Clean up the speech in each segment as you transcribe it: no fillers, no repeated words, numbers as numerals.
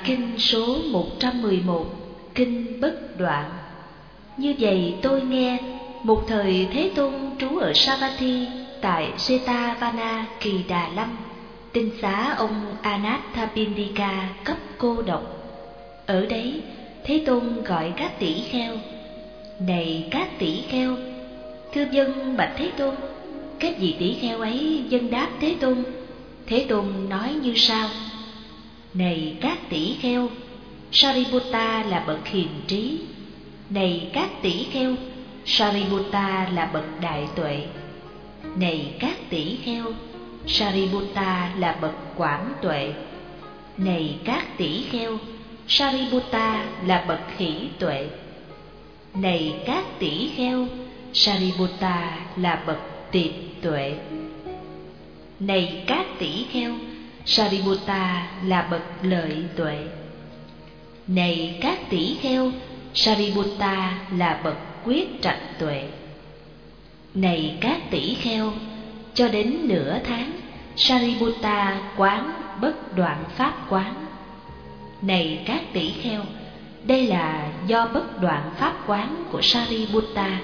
kinh số 111, Kinh Bất Đoạn. Như vậy tôi nghe, một thời Thế Tôn trú ở Savatthi tại Jetavana Kỳ Đà Lâm, tinh xá ông Anathapindika cấp cô độc. Ở đấy Thế Tôn gọi các tỷ kheo: này các tỷ kheo, thưa vâng bạch Thế Tôn. Các vị tỷ kheo ấy vâng đáp Thế Tôn. Thế Tôn nói như sau: này các tỷ kheo, Sariputta là bậc hiền trí. Này các tỷ kheo, Sariputta là bậc đại tuệ. Này các tỷ kheo, Sariputta là bậc quảng tuệ. Này các tỷ kheo, Sariputta là bậc hỷ tuệ. Này các tỷ kheo, Sariputta là bậc tiệt tuệ. Này các tỷ kheo, Sariputta là bậc lợi tuệ. Này các tỷ kheo, Sariputta là bậc quyết trạch tuệ. Này các tỷ kheo, cho đến nửa tháng, Sariputta quán bất đoạn pháp quán. Này các tỷ kheo, đây là do bất đoạn pháp quán của Sariputta.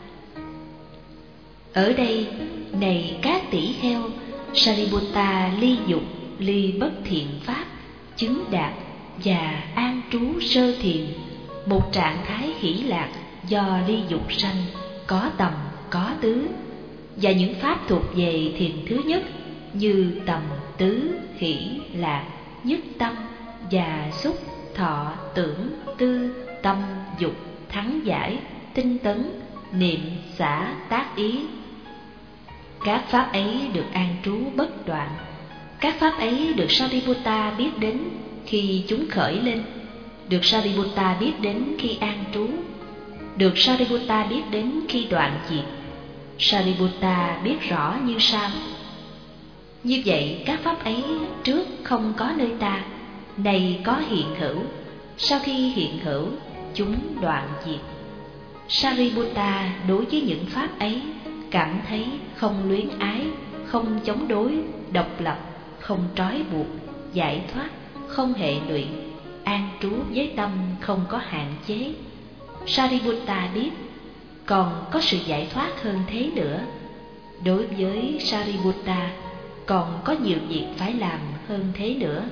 Ở đây, này các tỷ kheo, Sariputta ly dục, ly bất thiện pháp, chứng đạt và an trú sơ thiền, một trạng thái hỷ lạc do ly dục sanh, có tầm, có tứ, và những pháp thuộc về thiền thứ nhất như tầm, tứ, hỷ, lạc, nhất tâm và xúc, thọ, tưởng, tư, tâm, dục, thắng giải, tinh tấn, niệm, xả, tác ý. Các pháp ấy được an trú bất đoạn. Các pháp ấy được Sariputta biết đến khi chúng khởi lên, được Sariputta biết đến khi an trú, được Sariputta biết đến khi đoạn diệt. Sariputta biết rõ như sau: như vậy các pháp ấy trước không có nơi ta, nay có hiện hữu, sau khi hiện hữu chúng đoạn diệt. Sariputta đối với những pháp ấy cảm thấy không luyến ái, không chống đối, độc lập, không trói buộc, giải thoát, không hệ lụy, an trú với tâm không có hạn chế. Sariputta biết còn có sự giải thoát hơn thế nữa. Đối với Sariputta còn có nhiều việc phải làm hơn thế nữa.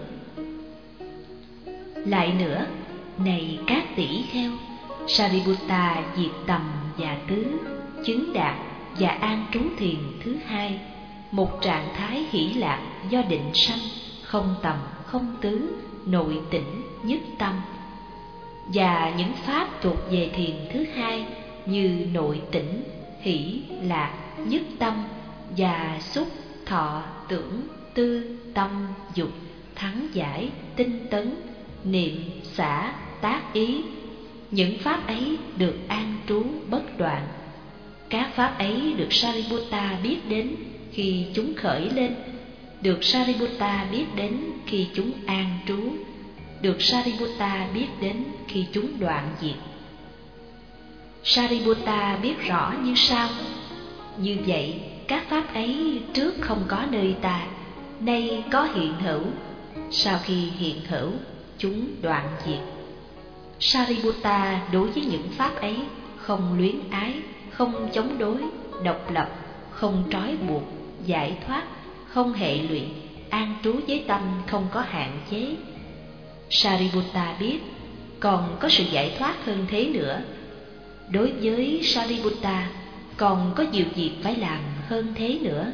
Lại nữa, này các tỷ kheo, Sariputta diệt tầm và tứ, chứng đạt và an trú thiền thứ hai, một trạng thái hỷ lạc do định sanh, không tầm, không tứ, nội tỉnh, nhất tâm. Và những pháp thuộc về thiền thứ hai như nội tỉnh, hỷ, lạc, nhất tâm và xúc, thọ, tưởng, tư, tâm, dục, thắng giải, tinh tấn, niệm, xả, tác ý. Những pháp ấy được an trú bất đoạn. Các pháp ấy được Sariputta biết đến khi chúng khởi lên, được Sariputta biết đến khi chúng an trú, được Sariputta biết đến khi chúng đoạn diệt. Sariputta biết rõ như sau: như vậy các pháp ấy trước không có nơi ta, nay có hiện hữu, sau khi hiện hữu chúng đoạn diệt. Sariputta đối với những pháp ấy không luyến ái, không chống đối, độc lập, không trói buộc, giải thoát, không hệ lụy, an trú với tâm không có hạn chế. Sariputta biết còn có sự giải thoát hơn thế nữa. Đối với Sariputta còn có nhiều việc phải làm hơn thế nữa.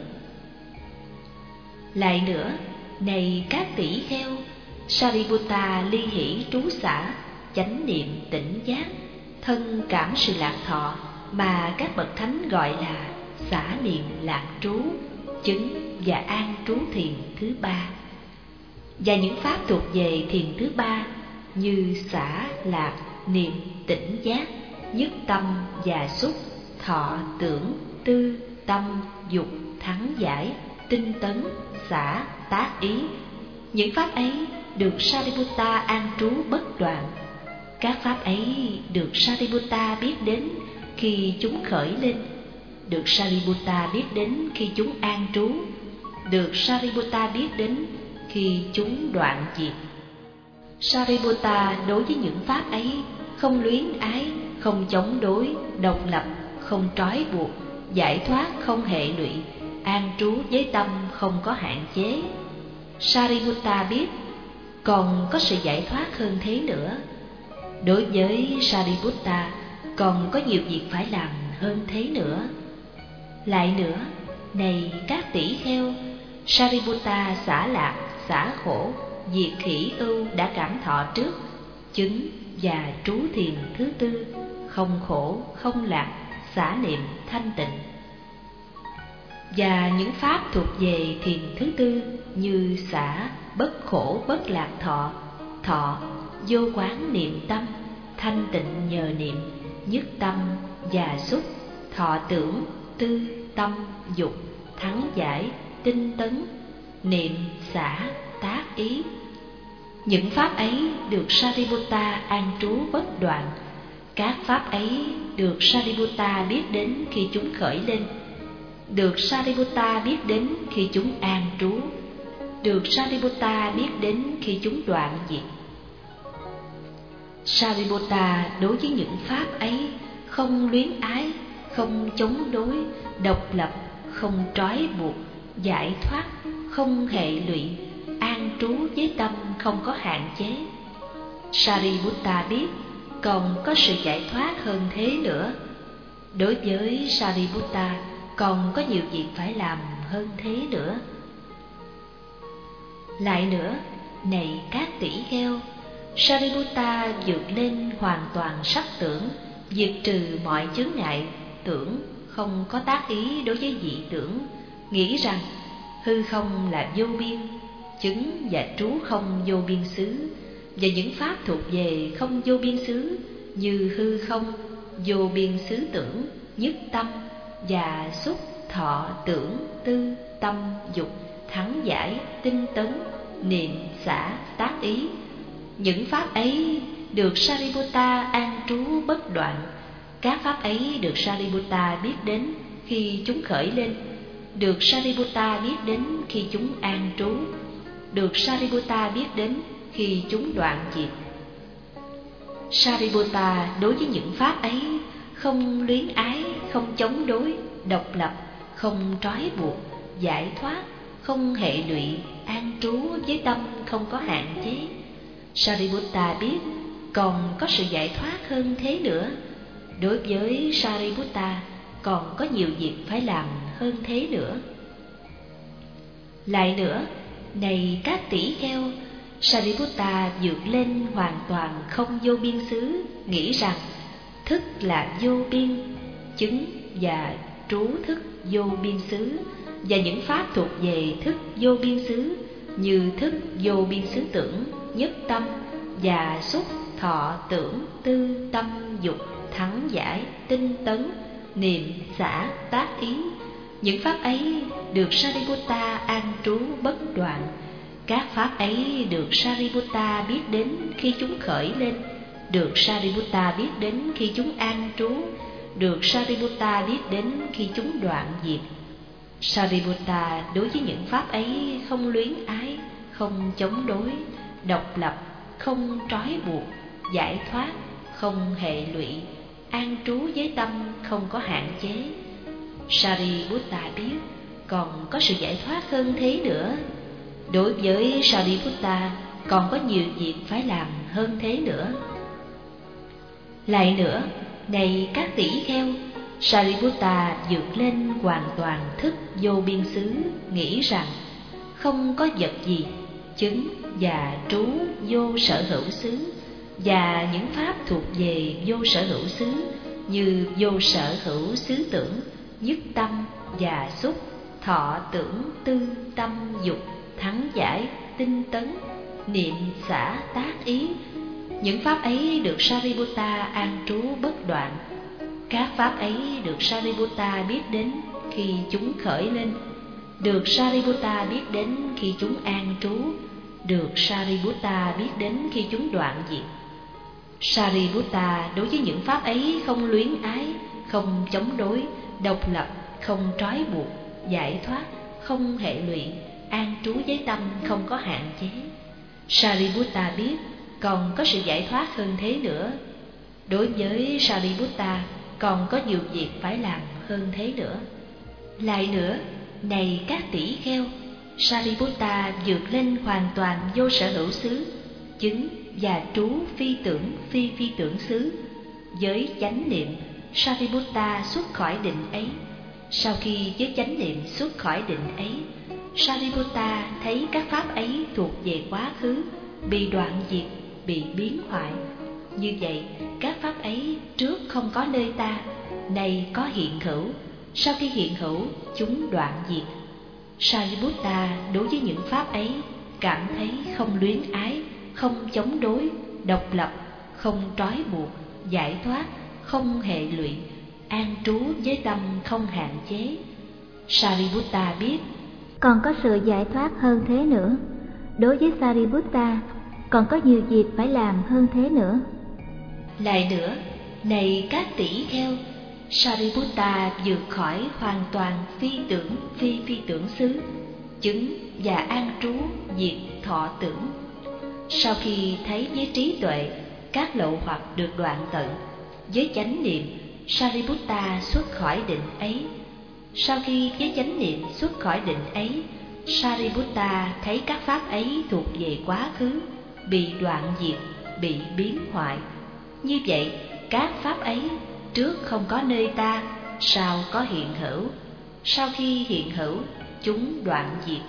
Lại nữa, này các tỷ kheo, Sariputta ly hỷ trú xả, chánh niệm tỉnh giác, thân cảm sự lạc thọ mà các bậc thánh gọi là xả niệm lạc trú, chứng và an trú thiền thứ ba. Và những pháp thuộc về thiền thứ ba như xả, lạc, niệm, tỉnh giác, nhất tâm và xúc, thọ, tưởng, tư, tâm, dục, thắng giải, tinh tấn, xả, tác ý. Những pháp ấy được Sariputta an trú bất đoạn. Các pháp ấy được Sariputta biết đến khi chúng khởi lên, được Sariputta biết đến khi chúng an trú, được Sariputta biết đến khi chúng đoạn diệt. Sariputta đối với những pháp ấy không luyến ái, không chống đối, độc lập, không trói buộc, giải thoát không hệ lụy, an trú với tâm không có hạn chế. Sariputta biết còn có sự giải thoát hơn thế nữa. Đối với Sariputta còn có nhiều việc phải làm hơn thế nữa. Lại nữa, này các tỷ kheo, Sariputta xả lạc, xả khổ, diệt khỉ ưu đã cảm thọ trước, chứng và trú thiền thứ tư, không khổ, không lạc, xả niệm, thanh tịnh. Và những pháp thuộc về thiền thứ tư như xả, bất khổ, bất lạc thọ, thọ, vô quán niệm tâm, thanh tịnh nhờ niệm, nhất tâm, và xúc, thọ tưởng, tư, tâm, dục, thắng giải, tinh tấn, niệm, xả, tác ý. Những pháp ấy được Sariputta an trú bất đoạn. Các pháp ấy được Sariputta biết đến khi chúng khởi lên, được Sariputta biết đến khi chúng an trú, được Sariputta biết đến khi chúng đoạn diệt. Sariputta đối với những pháp ấy không luyến ái, không chống đối, độc lập, không trói buộc, giải thoát, không hệ lụy, an trú với tâm không có hạn chế. Sariputta biết còn có sự giải thoát hơn thế nữa. Đối với Sariputta còn có nhiều việc phải làm hơn thế nữa. Lại nữa, này các tỷ kheo, Sariputta vượt lên hoàn toàn sắc tưởng, diệt trừ mọi chướng ngại tưởng, không có tác ý đối với dị tưởng, nghĩ rằng hư không là vô biên, chứng và trú không vô biên xứ, và những pháp thuộc về không vô biên xứ như hư không, vô biên xứ tưởng, nhất tâm, và xúc, thọ, tưởng, tư, tâm, dục, thắng giải, tinh tấn, niệm, xả, tác ý. Những pháp ấy được Sariputta an trú bất đoạn. Các pháp ấy được Sariputta biết đến khi chúng khởi lên, được Sariputta biết đến khi chúng an trú, được Sariputta biết đến khi chúng đoạn diệt. Sariputta đối với những pháp ấy không luyến ái, không chống đối, độc lập, không trói buộc, giải thoát, không hệ lụy, an trú với tâm không có hạn chế. Sariputta biết còn có sự giải thoát hơn thế nữa. Đối với Sariputta còn có nhiều việc phải làm hơn thế nữa. Lại nữa, này các tỷ kheo, Sariputta vượt lên hoàn toàn không vô biên xứ, nghĩ rằng thức là vô biên, chứng và trú thức vô biên xứ, và những pháp thuộc về thức vô biên xứ như thức vô biên xứ tưởng, nhất tâm, và xúc, thọ, tưởng, tư, tâm, dục, thắng giải, tinh tấn, niệm, xả, tác ý. Những pháp ấy được Sariputta an trú bất đoạn. Các pháp ấy được Sariputta biết đến khi chúng khởi lên, được Sariputta biết đến khi chúng an trú, được Sariputta biết đến khi chúng đoạn diệt. Sariputta đối với những pháp ấy không luyến ái, không chống đối, độc lập, không trói buộc, giải thoát, không hệ lụy, an trú với tâm không có hạn chế. Sariputta biết còn có sự giải thoát hơn thế nữa. Đối với Sariputta còn có nhiều việc phải làm hơn thế nữa. Lại nữa, này các tỷ kheo, Sariputta vượt lên hoàn toàn thức vô biên xứ, nghĩ rằng không có vật gì, chứng và trú vô sở hữu xứ, và những pháp thuộc về vô sở hữu xứ như vô sở hữu xứ tưởng, nhất tâm và xúc, thọ, tưởng, tư, tâm, dục, thắng giải, tinh tấn, niệm, xả, tác ý. Những pháp ấy được Sariputta an trú bất đoạn. Các pháp ấy được Sariputta biết đến khi chúng khởi lên, được Sariputta biết đến khi chúng an trú, được Sariputta biết đến khi chúng đoạn diệt. Sariputta đối với những pháp ấy không luyến ái, không chống đối, độc lập, không trói buộc, giải thoát, không hệ lụy, an trú với tâm không có hạn chế. Sariputta biết còn có sự giải thoát hơn thế nữa. Đối với Sariputta, còn có nhiều việc phải làm hơn thế nữa. Lại nữa, này các tỷ kheo, Sariputta vượt lên hoàn toàn vô sở hữu xứ, chứng và trú phi tưởng xứ. Với chánh niệm, Sariputta xuất khỏi định ấy. Sau khi với chánh niệm xuất khỏi định ấy, Sariputta thấy các pháp ấy thuộc về quá khứ, bị đoạn diệt, bị biến hoại. Như vậy, các pháp ấy trước không có nơi ta, nay có hiện hữu. Sau khi hiện hữu, chúng đoạn diệt. Sariputta đối với những pháp ấy cảm thấy không luyến ái, không chống đối, độc lập, không trói buộc, giải thoát, không hệ lụy, an trú với tâm không hạn chế. Sariputta biết còn có sự giải thoát hơn thế nữa. Đối với Sariputta, còn có nhiều việc phải làm hơn thế nữa. Lại nữa, này các tỷ kheo, Sariputta vượt khỏi hoàn toàn phi tưởng xứ, chứng và an trú diệt thọ tưởng. Sau khi thấy với trí tuệ các lậu hoặc được đoạn tận, với chánh niệm Sariputta xuất khỏi định ấy. Sau khi với chánh niệm xuất khỏi định ấy, Sariputta thấy các pháp ấy thuộc về quá khứ, bị đoạn diệt, bị biến hoại. Như vậy, các pháp ấy trước không có nơi ta, sau có hiện hữu. Sau khi hiện hữu, chúng đoạn diệt.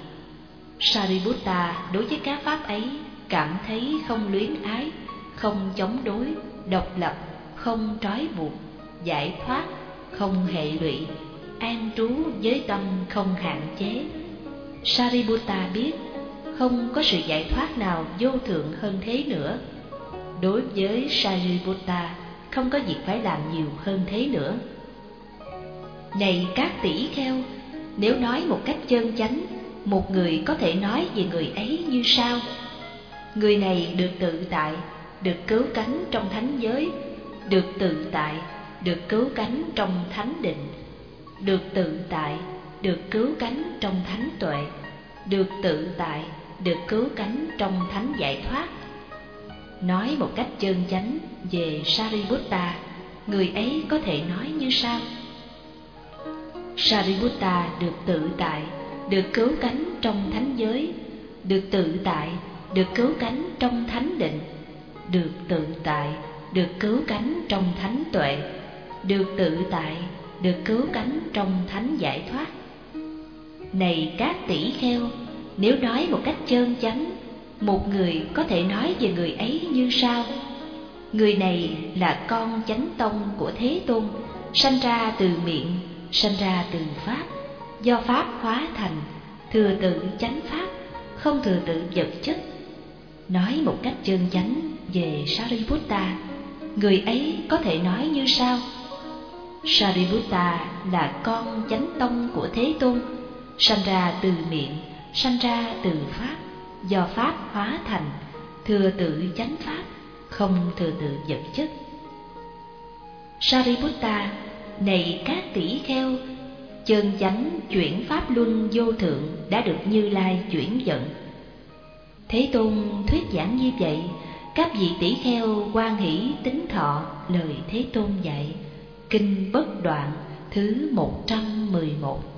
Sariputta đối với các pháp ấy cảm thấy không luyến ái, không chống đối, độc lập, không trói buộc, giải thoát, không hệ lụy, an trú với tâm không hạn chế. Sariputta biết không có sự giải thoát nào vô thượng hơn thế nữa. Đối với Sariputta, không có việc phải làm nhiều hơn thế nữa. Này các tỷ kheo, nếu nói một cách chân chánh, một người có thể nói về người ấy như sau: người này được tự tại, được cứu cánh trong thánh giới, được tự tại, được cứu cánh trong thánh định, được tự tại, được cứu cánh trong thánh tuệ, được tự tại, được cứu cánh trong thánh giải thoát. Nói một cách chân chánh về Sariputta, người ấy có thể nói như sau: Sariputta được tự tại, được cứu cánh trong thánh giới, được tự tại, được cứu cánh trong thánh định, được tự tại, được cứu cánh trong thánh tuệ, được tự tại, được cứu cánh trong thánh giải thoát. Này các tỷ kheo, nếu nói một cách chân chánh, một người có thể nói về người ấy như sau: người này là con chánh tông của Thế Tôn, sanh ra từ miệng, sanh ra từ pháp, do pháp hóa thành, thừa tự chánh pháp, không thừa tự vật chất. Nói một cách chân chánh về Sariputta, người ấy có thể nói như sau: Sariputta là con chánh tông của Thế Tôn, sanh ra từ miệng, sanh ra từ pháp, do pháp hóa thành, thừa tự chánh pháp, không thừa tự vật chất. Sariputta, này các tỷ kheo, chân chánh chuyển pháp luân vô thượng đã được Như Lai chuyển dẫn. Thế Tôn thuyết giảng như vậy, các vị tỷ kheo hoan hỷ tín thọ lời Thế Tôn dạy. Kinh Bất Đoạn thứ 111.